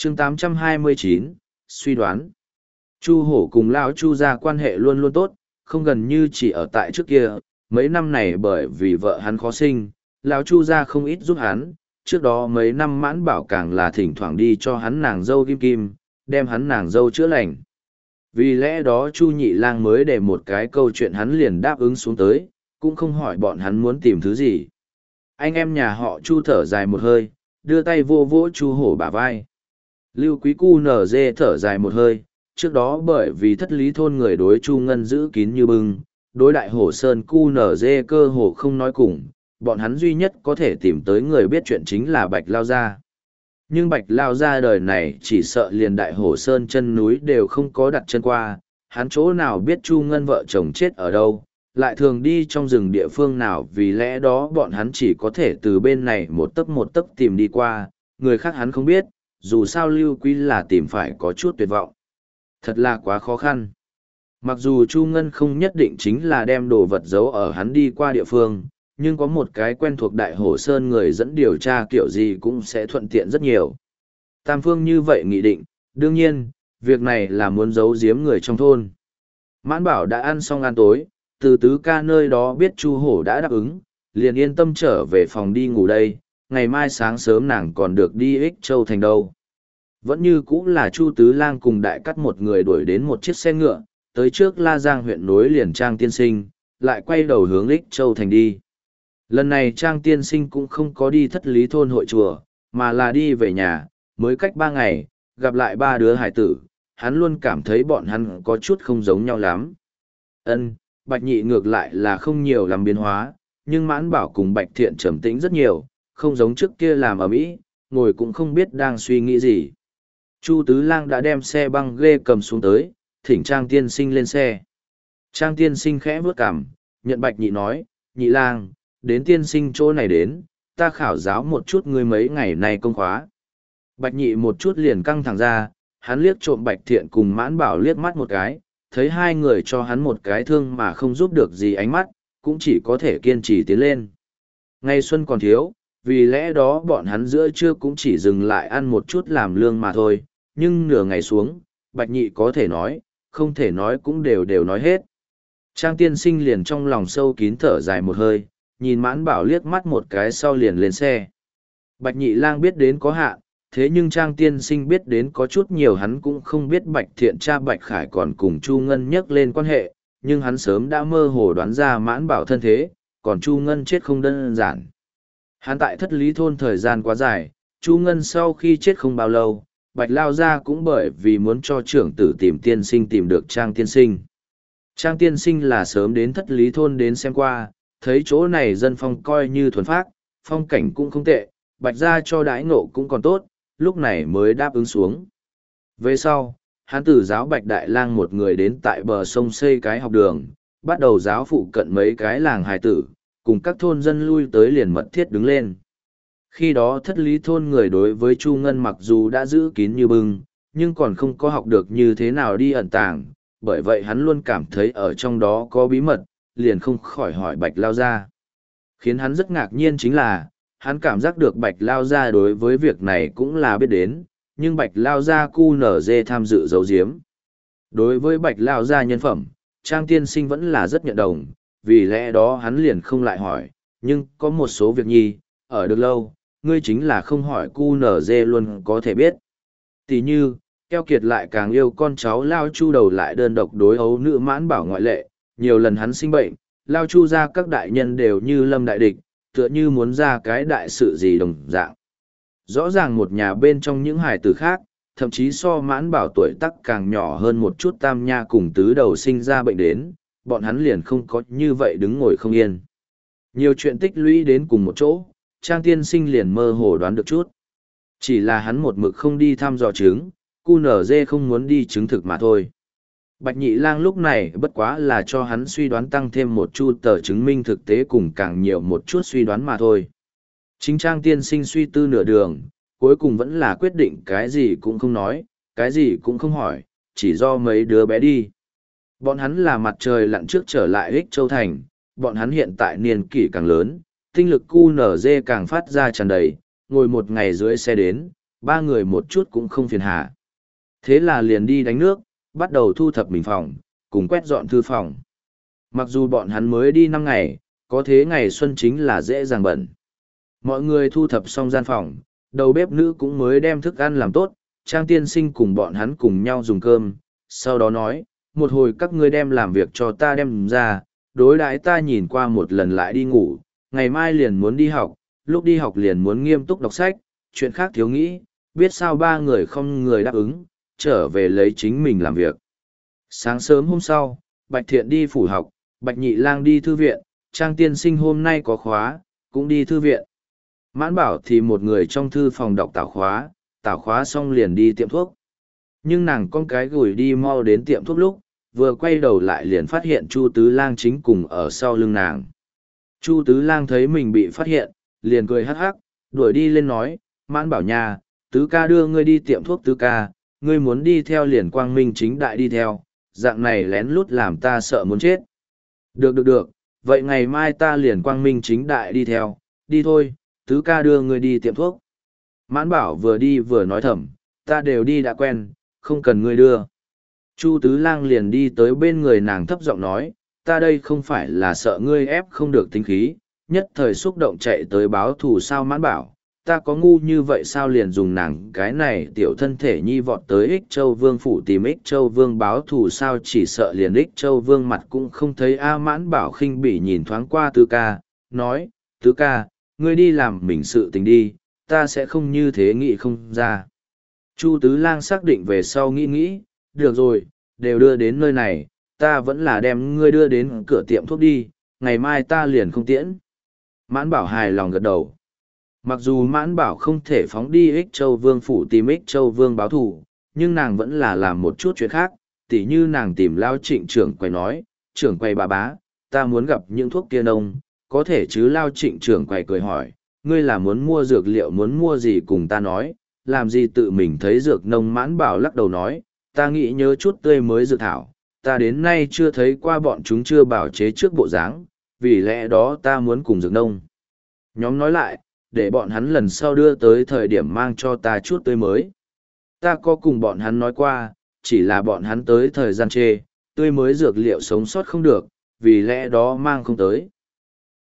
chương 829, suy đoán. Chu Hổ cùng Lão Chu gia quan hệ luôn luôn tốt, không gần như chỉ ở tại trước kia, mấy năm này bởi vì vợ hắn khó sinh, Lão Chu gia không ít giúp hắn, trước đó mấy năm Mãn Bảo càng là thỉnh thoảng đi cho hắn nàng dâu Kim Kim, đem hắn nàng dâu chữa lành. Vì lẽ đó Chu Nhị Lang mới để một cái câu chuyện hắn liền đáp ứng xuống tới, cũng không hỏi bọn hắn muốn tìm thứ gì. Anh em nhà họ Chu thở dài một hơi, đưa tay vô vỗ Chu Hổ bả vai. Lưu Quý Cu nở dê thở dài một hơi, trước đó bởi vì thất lý thôn người đối Chu Ngân giữ kín như bưng, đối đại hổ sơn Cu nở dê cơ hồ không nói cùng, bọn hắn duy nhất có thể tìm tới người biết chuyện chính là Bạch Lao Gia. Nhưng Bạch Lao Gia đời này chỉ sợ liền đại hổ sơn chân núi đều không có đặt chân qua, hắn chỗ nào biết Chu Ngân vợ chồng chết ở đâu, lại thường đi trong rừng địa phương nào, vì lẽ đó bọn hắn chỉ có thể từ bên này một tấc tìm đi qua, người khác hắn không biết, dù sao Lưu Quý là tìm phải có chút tuyệt vọng. Thật là quá khó khăn. Mặc dù Chu Ngân không nhất định chính là đem đồ vật giấu ở hắn đi qua địa phương, nhưng có một cái quen thuộc đại hổ sơn người dẫn điều tra kiểu gì cũng sẽ thuận tiện rất nhiều. Tam Phương như vậy nghị định, đương nhiên, việc này là muốn giấu giếm người trong thôn. Mãn Bảo đã ăn xong ăn tối, từ Tứ Ca nơi đó biết Chu Hổ đã đáp ứng, liền yên tâm trở về phòng đi ngủ đây, ngày mai sáng sớm nàng còn được đi Ích Châu thành đâu. Vẫn như cũng là Chu Tứ Lang cùng đại cắt một người đuổi đến một chiếc xe ngựa, tới trước La Giang huyện nối liền Trang Tiên Sinh, lại quay đầu hướng Ích Châu thành đi. Lần này Trang Tiên Sinh cũng không có đi thất lý thôn hội chùa, mà là đi về nhà, mới cách 3 ngày, gặp lại 3 đứa hải tử, hắn luôn cảm thấy bọn hắn có chút không giống nhau lắm. Bạch Nhị ngược lại là không nhiều làm biến hóa, nhưng Mãn Bảo cùng Bạch Thiện trầm tĩnh rất nhiều, không giống trước kia làm ở mỹ, ngồi cũng không biết đang suy nghĩ gì. Chu Tứ Lang đã đem xe băng ghê cầm xuống tới, thỉnh Trang Tiên Sinh lên xe. Trang Tiên Sinh khẽ vướt cằm, nhận Bạch Nhị nói, Nhị Lang, đến Tiên Sinh chỗ này đến, ta khảo giáo một chút ngươi mấy ngày nay công khóa. Bạch Nhị một chút liền căng thẳng ra, hắn liếc trộm Bạch Thiện cùng Mãn Bảo liếc mắt một cái, thấy hai người cho hắn một cái thương mà không giúp được gì ánh mắt, cũng chỉ có thể kiên trì tiến lên. Ngày xuân còn thiếu, vì lẽ đó bọn hắn giữa trưa cũng chỉ dừng lại ăn một chút làm lương mà thôi, nhưng nửa ngày xuống, Bạch Nhị có thể nói, không thể nói cũng đều nói hết. Trang Tiên Sinh liền trong lòng sâu kín thở dài một hơi, nhìn Mãn Bảo liếc mắt một cái sau liền lên xe. Bạch Nhị Lang biết đến có hạn, thế nhưng Trang Tiên Sinh biết đến có chút nhiều, hắn cũng không biết Bạch Thiện cha Bạch Khải còn cùng Chu Ngân nhắc lên quan hệ, nhưng hắn sớm đã mơ hồ đoán ra Mãn Bảo thân thế, còn Chu Ngân chết không đơn giản. Hắn tại thất lý thôn thời gian quá dài, Chu Ngân sau khi chết không bao lâu, Bạch Lao Gia cũng bởi vì muốn cho trưởng tử tìm tiên sinh tìm được Trang Tiên Sinh. Trang Tiên Sinh là sớm đến thất lý thôn đến xem qua, thấy chỗ này dân phong coi như thuần phác, phong cảnh cũng không tệ, Bạch Gia cho đãi ngộ cũng còn tốt, lúc này mới đáp ứng xuống. Về sau, hắn từ giáo Bạch Đại Lang một người đến tại bờ sông xây cái học đường, bắt đầu giáo phụ cận mấy cái làng hài tử, cùng các thôn dân lui tới liền mật thiết đứng lên. Khi đó thất lý thôn người đối với Chu Ngân mặc dù đã giữ kín như bưng, nhưng còn không có học được như thế nào đi ẩn tàng, bởi vậy hắn luôn cảm thấy ở trong đó có bí mật, liền không khỏi hỏi Bạch Lao Gia. Khiến hắn rất ngạc nhiên chính là, hắn cảm giác được Bạch Lao Gia đối với việc này cũng là biết đến, nhưng Bạch Lao Gia cu nở dê tham dự giấu giếm. Đối với Bạch Lao Gia nhân phẩm, Trang Tiên Sinh vẫn là rất nhận đồng, vì lẽ đó hắn liền không lại hỏi, nhưng có một số việc nhi, ở được lâu, ngươi chính là không hỏi cu nở dê luôn có thể biết. Tỷ như, keo kiệt lại càng yêu con cháu Lao Chu đầu lại đơn độc đối ấu nữ Mãn Bảo ngoại lệ, nhiều lần hắn sinh bệnh, Lao Chu ra các đại nhân đều như lâm đại địch, tựa như muốn ra cái đại sự gì đồng dạng. Rõ ràng một nhà bên trong những hài tử khác, thậm chí so Mãn Bảo tuổi tác càng nhỏ hơn một chút Tam Nha cùng tứ đầu sinh ra bệnh đến, bọn hắn liền không có như vậy đứng ngồi không yên. Nhiều chuyện tích lũy đến cùng một chỗ, Trang Tiên Sinh liền mơ hồ đoán được chút. Chỉ là hắn một mực không đi thăm dò chứng, QNZ không muốn đi chứng thực mà thôi. Bạch Nhị Lang lúc này bất quá là cho hắn suy đoán tăng thêm một chút tờ chứng minh thực tế cùng càng nhiều một chút suy đoán mà thôi. Chính Trang Tiên Sinh suy tư nửa đường, cuối cùng vẫn là quyết định cái gì cũng không nói, cái gì cũng không hỏi, chỉ do mấy đứa bé đi. Bọn hắn là mặt trời lặn trước trở lại Ích Châu Thành, bọn hắn hiện tại niên kỷ càng lớn, tinh lực QNZ càng phát ra tràn đầy, ngồi một ngày dưới xe đến, ba người một chút cũng không phiền hà. Thế là liền đi đánh nước, bắt đầu thu thập bình phòng, cùng quét dọn thư phòng. Mặc dù bọn hắn mới đi 5 ngày, có thế ngày xuân chính là dễ dàng bẩn. Mọi người thu thập xong gian phòng, đầu bếp nữ cũng mới đem thức ăn làm tốt, Trang tiên sinh cùng bọn hắn cùng nhau dùng cơm, sau đó nói, một hồi các ngươi đem làm việc cho ta đem ra, đối đãi ta nhìn qua một lần lại đi ngủ, ngày mai liền muốn đi học, lúc đi học liền muốn nghiêm túc đọc sách, chuyện khác thiếu nghĩ, biết sao ba người không người đáp ứng, trở về lấy chính mình làm việc. Sáng sớm hôm sau, Bạch Thiện đi phủ học, Bạch Nhị Lang đi thư viện, Trang tiên sinh hôm nay có khóa, cũng đi thư viện. Mãn Bảo thì một người trong thư phòng đọc tảo khóa xong liền đi tiệm thuốc. Nhưng nàng con cái gửi đi mau đến tiệm thuốc lúc, vừa quay đầu lại liền phát hiện Chu Tứ Lang chính cùng ở sau lưng nàng. Chu Tứ Lang thấy mình bị phát hiện, liền cười hắc hắc, đuổi đi lên nói, Mãn Bảo nha, Tứ ca đưa ngươi đi tiệm thuốc Tứ ca, ngươi muốn đi theo liền quang minh chính đại đi theo, dạng này lén lút làm ta sợ muốn chết. Được, vậy ngày mai ta liền quang minh chính đại đi theo, đi thôi, Tứ ca đưa ngươi đi tiệm thuốc. Mãn Bảo vừa đi vừa nói thầm, ta đều đi đã quen, không cần ngươi đưa. Chu Tứ Lang liền đi tới bên người nàng thấp giọng nói, ta đây không phải là sợ ngươi ép không được tính khí, nhất thời xúc động chạy tới báo thù sao. Mãn Bảo, ta có ngu như vậy sao liền dùng nàng cái này tiểu thân thể nhi vọt tới Ích Châu Vương phủ tìm Ích Châu Vương báo thù sao, chỉ sợ liền Ích Châu Vương mặt cũng không thấy. Mãn Bảo khinh bỉ nhìn thoáng qua Tứ ca, nói, Tứ ca, ngươi đi làm mình sự tình đi, ta sẽ không như thế nghĩ không ra. Chu Tứ Lang xác định về sau nghĩ, được rồi, đều đưa đến nơi này, ta vẫn là đem ngươi đưa đến cửa tiệm thuốc đi, ngày mai ta liền không tiễn. Mãn Bảo hài lòng gật đầu. Mặc dù Mãn Bảo không thể phóng đi Ích Châu Vương phủ tìm Ích Châu Vương báo thù, nhưng nàng vẫn là làm một chút chuyện khác, tỉ như nàng tìm Lao Trịnh trưởng quầy nói, trưởng quầy bà bá, ta muốn gặp những thuốc kia nông, có thể chứ. Lao Trịnh trưởng quầy cười hỏi, ngươi là muốn mua dược liệu muốn mua gì cùng ta nói, làm gì tự mình thấy dược nông. Mãn Bảo lắc đầu nói, ta nghĩ nhớ chút tươi mới dược thảo, ta đến nay chưa thấy qua bọn chúng chưa bảo chế trước bộ dáng, vì lẽ đó ta muốn cùng dược nông nhóm nói lại, để bọn hắn lần sau đưa tới thời điểm mang cho ta chút tươi mới. Ta có cùng bọn hắn nói qua, chỉ là bọn hắn tới thời gian chê, tươi mới dược liệu sống sót không được, vì lẽ đó mang không tới.